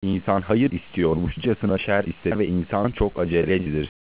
İnsan hayır istiyormuşçasına şer ister ve insan çok acelecidir.